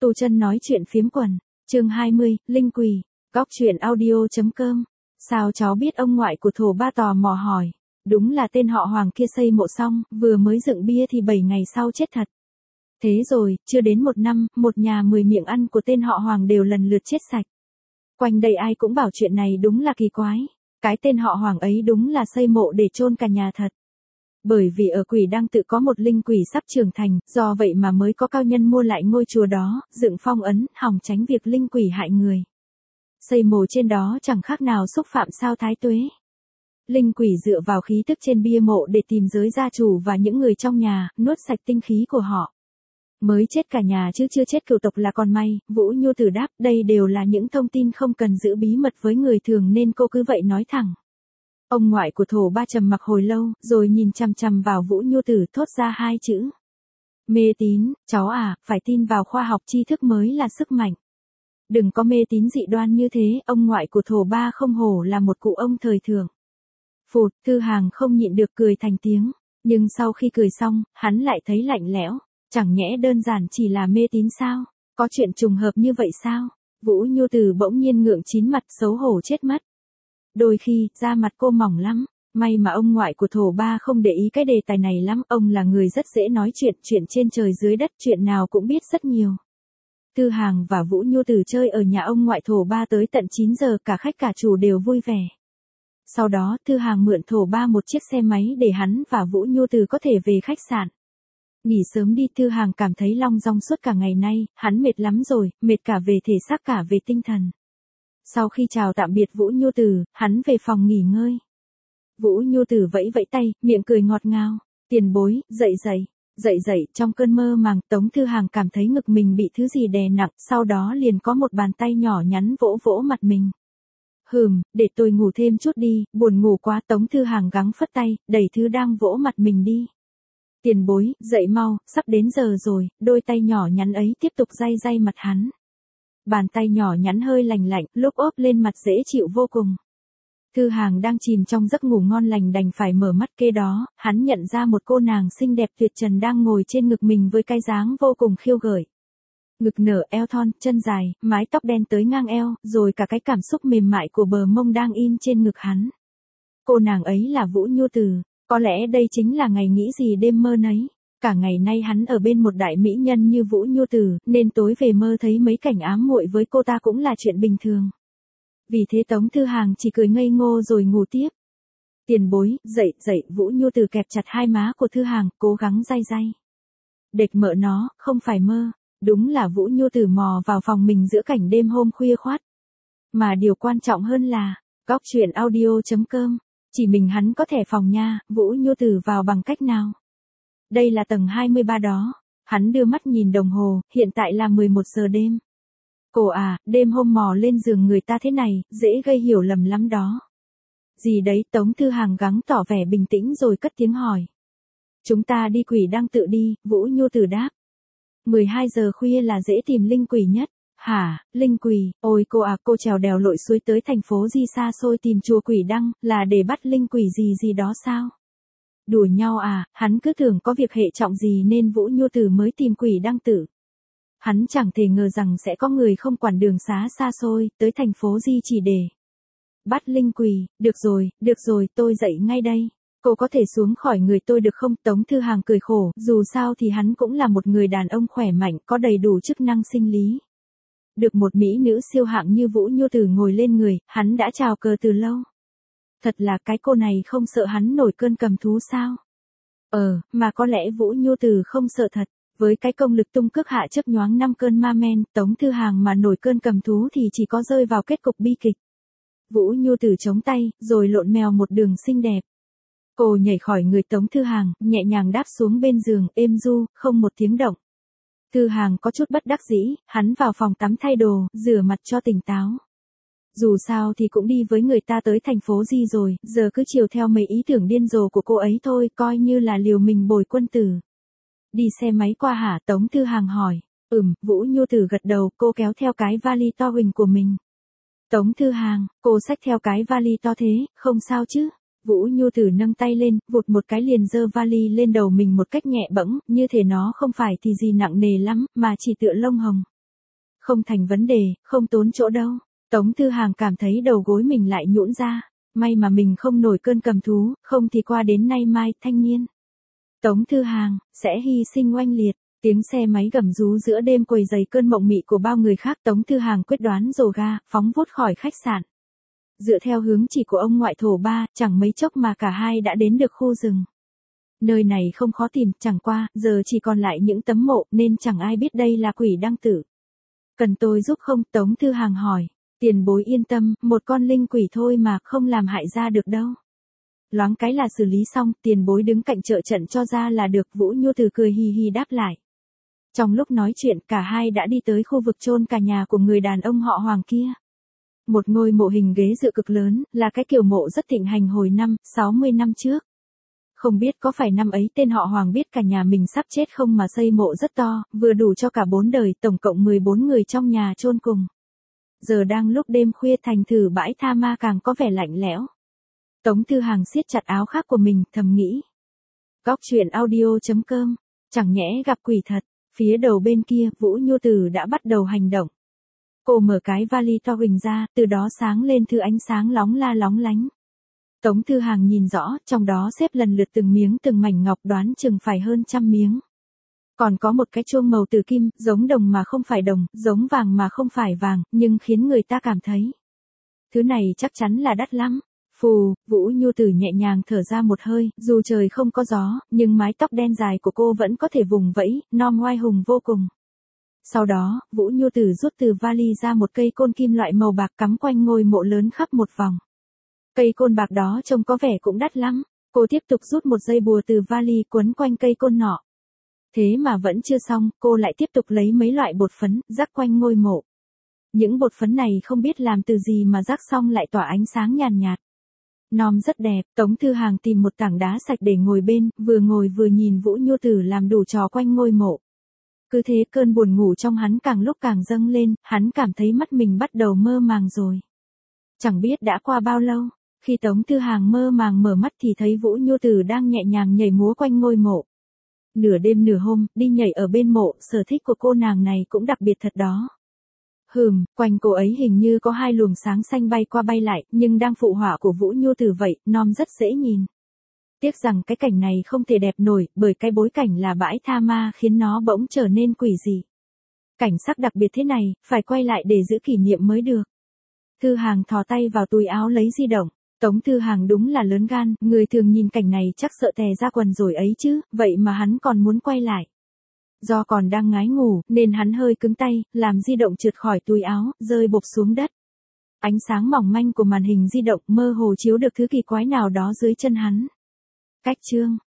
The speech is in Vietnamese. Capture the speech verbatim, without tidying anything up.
Tu Chân nói chuyện phiếm quần, chương hai mươi, Linh Quỷ, góc truyện audio.com. Sao cháu biết ông ngoại của Thổ Ba tò mò hỏi. Đúng là tên họ Hoàng kia xây mộ xong, vừa mới dựng bia thì bảy ngày sau chết thật. Thế rồi, chưa đến một năm, một nhà mười miệng ăn của tên họ Hoàng đều lần lượt chết sạch. Quanh đây ai cũng bảo chuyện này đúng là kỳ quái. Cái tên họ Hoàng ấy đúng là xây mộ để chôn cả nhà thật. Bởi vì ở Quỷ Đăng tự có một linh quỷ sắp trưởng thành, do vậy mà mới có cao nhân mua lại ngôi chùa đó, dựng phong ấn, hòng tránh việc linh quỷ hại người. Xây mồ trên đó chẳng khác nào xúc phạm sao thái tuế. Linh quỷ dựa vào khí tức trên bia mộ để tìm giới gia chủ và những người trong nhà, nuốt sạch tinh khí của họ. Mới chết cả nhà chứ chưa chết cửu tộc là còn may, Vũ Nhu Tử đáp, đây đều là những thông tin không cần giữ bí mật với người thường nên cô cứ vậy nói thẳng. Ông ngoại của Thổ Ba trầm mặc hồi lâu, rồi nhìn chằm chằm vào Vũ Nhu Tử thốt ra hai chữ. Mê tín, cháu à, phải tin vào khoa học tri thức mới là sức mạnh. Đừng có mê tín dị đoan như thế, ông ngoại của Thổ Ba không hổ là một cụ ông thời thượng. Phụt, Thư Hàng không nhịn được cười thành tiếng, nhưng sau khi cười xong, hắn lại thấy lạnh lẽo, chẳng nhẽ đơn giản chỉ là mê tín sao, có chuyện trùng hợp như vậy sao? Vũ Nhu Tử bỗng nhiên ngượng chín mặt xấu hổ chết mất. Đôi khi, da mặt cô mỏng lắm, may mà ông ngoại của Thổ Ba không để ý cái đề tài này lắm, ông là người rất dễ nói chuyện, chuyện trên trời dưới đất, chuyện nào cũng biết rất nhiều. Thư Hàng và Vũ Nhu Tử chơi ở nhà ông ngoại Thổ Ba tới tận chín giờ, cả khách cả chủ đều vui vẻ. Sau đó, Thư Hàng mượn Thổ Ba một chiếc xe máy để hắn và Vũ Nhu Tử có thể về khách sạn. Nghỉ sớm đi, Thư Hàng cảm thấy long dong suốt cả ngày nay, hắn mệt lắm rồi, mệt cả về thể xác cả về tinh thần. Sau khi chào tạm biệt Vũ Nhu Tử, hắn về phòng nghỉ ngơi. Vũ Nhu Tử vẫy vẫy tay, miệng cười ngọt ngào, tiền bối, dậy dậy, dậy dậy, trong cơn mơ màng, Tống Thư Hàng cảm thấy ngực mình bị thứ gì đè nặng, sau đó liền có một bàn tay nhỏ nhắn vỗ vỗ mặt mình. Hừm, để tôi ngủ thêm chút đi, buồn ngủ quá, Tống Thư Hàng gắng phất tay, đẩy thứ đang vỗ mặt mình đi. Tiền bối, dậy mau, sắp đến giờ rồi, đôi tay nhỏ nhắn ấy tiếp tục day day mặt hắn. Bàn tay nhỏ nhắn hơi lành lạnh, lúc ốp lên mặt dễ chịu vô cùng. Thư Hàng đang chìm trong giấc ngủ ngon lành đành phải mở mắt, kế đó, hắn nhận ra một cô nàng xinh đẹp tuyệt trần đang ngồi trên ngực mình với cái dáng vô cùng khiêu gợi. Ngực nở, eo thon, chân dài, mái tóc đen tới ngang eo, rồi cả cái cảm xúc mềm mại của bờ mông đang in trên ngực hắn. Cô nàng ấy là Vũ Nhu Tử, có lẽ đây chính là ngày nghĩ gì đêm mơ nấy. Cả ngày nay hắn ở bên một đại mỹ nhân như Vũ Nhu Tử, nên tối về mơ thấy mấy cảnh ám muội với cô ta cũng là chuyện bình thường. Vì thế Tống Thư Hàng chỉ cười ngây ngô rồi ngủ tiếp. Tiền bối, dậy, dậy, Vũ Nhu Tử kẹp chặt hai má của Thư Hàng, cố gắng day day. Đệt mợ nó, không phải mơ, đúng là Vũ Nhu Tử mò vào phòng mình giữa cảnh đêm hôm khuya khoắt. Mà điều quan trọng hơn là, góc truyện audio.com, chỉ mình hắn có thẻ phòng nha, Vũ Nhu Tử vào bằng cách nào? Đây là tầng hai mươi ba đó. Hắn đưa mắt nhìn đồng hồ, hiện tại là mười một giờ đêm. Cô à, đêm hôm mò lên giường người ta thế này, dễ gây hiểu lầm lắm đó. Gì đấy, Tống Thư Hàng gắng tỏ vẻ bình tĩnh rồi cất tiếng hỏi. Chúng ta đi Quỷ Đăng tự đi, Vũ Nhu Tử đáp. mười hai giờ khuya là dễ tìm linh quỷ nhất. Hả, linh quỷ, ôi cô à, cô trèo đèo lội suối tới thành phố Di xa xôi tìm chùa Quỷ Đăng, là để bắt linh quỷ gì gì đó sao? Đùa nhau à, hắn cứ tưởng có việc hệ trọng gì nên Vũ Nhu Tử mới tìm Quỷ Đăng tự. Hắn chẳng thể ngờ rằng sẽ có người không quản đường xá xa xôi, tới thành phố Di chỉ để bắt linh quỷ. Được rồi, được rồi, tôi dậy ngay đây. Cô có thể xuống khỏi người tôi được không? Tống Thư Hàng cười khổ, dù sao thì hắn cũng là một người đàn ông khỏe mạnh, có đầy đủ chức năng sinh lý. Được một mỹ nữ siêu hạng như Vũ Nhu Tử ngồi lên người, hắn đã chào cờ từ lâu. Thật là cái cô này không sợ hắn nổi cơn cầm thú sao? Ờ, mà có lẽ Vũ Nhu Tử không sợ thật. Với cái công lực tung cước hạ chấp nhoáng năm cơn ma men, Tống Thư Hàng mà nổi cơn cầm thú thì chỉ có rơi vào kết cục bi kịch. Vũ Nhu Tử chống tay, rồi lộn mèo một đường xinh đẹp. Cô nhảy khỏi người Tống Thư Hàng, nhẹ nhàng đáp xuống bên giường, êm du, không một tiếng động. Thư Hàng có chút bất đắc dĩ, hắn vào phòng tắm thay đồ, rửa mặt cho tỉnh táo. Dù sao thì cũng đi với người ta tới thành phố Di rồi, giờ cứ chiều theo mấy ý tưởng điên rồ của cô ấy thôi, coi như là liều mình bồi quân tử. Đi xe máy qua hả? Tống Thư Hàng hỏi. Ừm, Vũ Nhu Tử gật đầu, cô kéo theo cái vali to huỳnh của mình. Tống Thư Hàng, cô xách theo cái vali to thế, không sao chứ? Vũ Nhu Tử nâng tay lên, vụt một cái liền giơ vali lên đầu mình một cách nhẹ bẫng, như thể nó không phải thì gì nặng nề lắm, mà chỉ tựa lông hồng. Không thành vấn đề, không tốn chỗ đâu. Tống Thư Hàng cảm thấy đầu gối mình lại nhũn ra. May mà mình không nổi cơn cầm thú, không thì qua đến nay mai, thanh niên. Tống Thư Hàng, sẽ hy sinh oanh liệt. Tiếng xe máy gầm rú giữa đêm quầy dày cơn mộng mị của bao người khác. Tống Thư Hàng quyết đoán dồ ga, phóng vút khỏi khách sạn. Dựa theo hướng chỉ của ông ngoại thổ ba, chẳng mấy chốc mà cả hai đã đến được khu rừng. Nơi này không khó tìm, chẳng qua, giờ chỉ còn lại những tấm mộ, nên chẳng ai biết đây là quỷ đăng tử. Cần tôi giúp không? Tống Thư Hàng hỏi. Tiền bối yên tâm, một con linh quỷ thôi mà, không làm hại ra được đâu. Loáng cái là xử lý xong, tiền bối đứng cạnh trợ trận cho ra là được. Vũ Nhu Từ cười hì hì đáp lại. Trong lúc nói chuyện, cả hai đã đi tới khu vực chôn cả nhà của người đàn ông họ Hoàng kia. Một ngôi mộ hình ghế dựa cực lớn, là cái kiểu mộ rất thịnh hành hồi năm, sáu mươi năm trước. Không biết có phải năm ấy tên họ Hoàng biết cả nhà mình sắp chết không mà xây mộ rất to, vừa đủ cho cả bốn đời, tổng cộng mười bốn người trong nhà chôn cùng. Giờ đang lúc đêm khuya thành thử bãi tha ma càng có vẻ lạnh lẽo. Tống Thư Hàng siết chặt áo khoác của mình, thầm nghĩ. Góc truyện audio chấm com, chẳng nhẽ gặp quỷ thật. Phía đầu bên kia, Vũ Nhu Từ đã bắt đầu hành động. Cô mở cái vali to huỳnh ra, từ đó sáng lên thứ ánh sáng lóng la lóng lánh. Tống Thư Hàng nhìn rõ, trong đó xếp lần lượt từng miếng từng mảnh ngọc, đoán chừng phải hơn trăm miếng. Còn có một cái chuông màu tử kim, giống đồng mà không phải đồng, giống vàng mà không phải vàng, nhưng khiến người ta cảm thấy. Thứ này chắc chắn là đắt lắm. Phù, Vũ Nhu Từ nhẹ nhàng thở ra một hơi, dù trời không có gió, nhưng mái tóc đen dài của cô vẫn có thể vùng vẫy, non oai hùng vô cùng. Sau đó, Vũ Nhu Từ rút từ vali ra một cây côn kim loại màu bạc cắm quanh ngôi mộ lớn khắp một vòng. Cây côn bạc đó trông có vẻ cũng đắt lắm. Cô tiếp tục rút một dây bùa từ vali quấn quanh cây côn nọ. Thế mà vẫn chưa xong, cô lại tiếp tục lấy mấy loại bột phấn, rắc quanh ngôi mộ. Những bột phấn này không biết làm từ gì mà rắc xong lại tỏa ánh sáng nhàn nhạt. Nom rất đẹp. Tống Thư Hàng tìm một tảng đá sạch để ngồi bên, vừa ngồi vừa nhìn Vũ Nhu Từ làm đủ trò quanh ngôi mộ. Cứ thế cơn buồn ngủ trong hắn càng lúc càng dâng lên, hắn cảm thấy mắt mình bắt đầu mơ màng rồi. Chẳng biết đã qua bao lâu, khi Tống Thư Hàng mơ màng mở mắt thì thấy Vũ Nhu Từ đang nhẹ nhàng nhảy múa quanh ngôi mộ. Nửa đêm nửa hôm, đi nhảy ở bên mộ, sở thích của cô nàng này cũng đặc biệt thật đó. Hừm, quanh cô ấy hình như có hai luồng sáng xanh bay qua bay lại, nhưng đang phụ họa của Vũ Nhu Từ vậy, nom rất dễ nhìn. Tiếc rằng cái cảnh này không thể đẹp nổi, bởi cái bối cảnh là bãi tha ma khiến nó bỗng trở nên quỷ dị. Cảnh sắc đặc biệt thế này, phải quay lại để giữ kỷ niệm mới được. Thư Hàng thò tay vào túi áo lấy di động. Tống Thư Hàng đúng là lớn gan, người thường nhìn cảnh này chắc sợ tè ra quần rồi ấy chứ, vậy mà hắn còn muốn quay lại. Do còn đang ngái ngủ, nên hắn hơi cứng tay, làm di động trượt khỏi túi áo, rơi bộp xuống đất. Ánh sáng mỏng manh của màn hình di động mơ hồ chiếu được thứ kỳ quái nào đó dưới chân hắn. Cách chương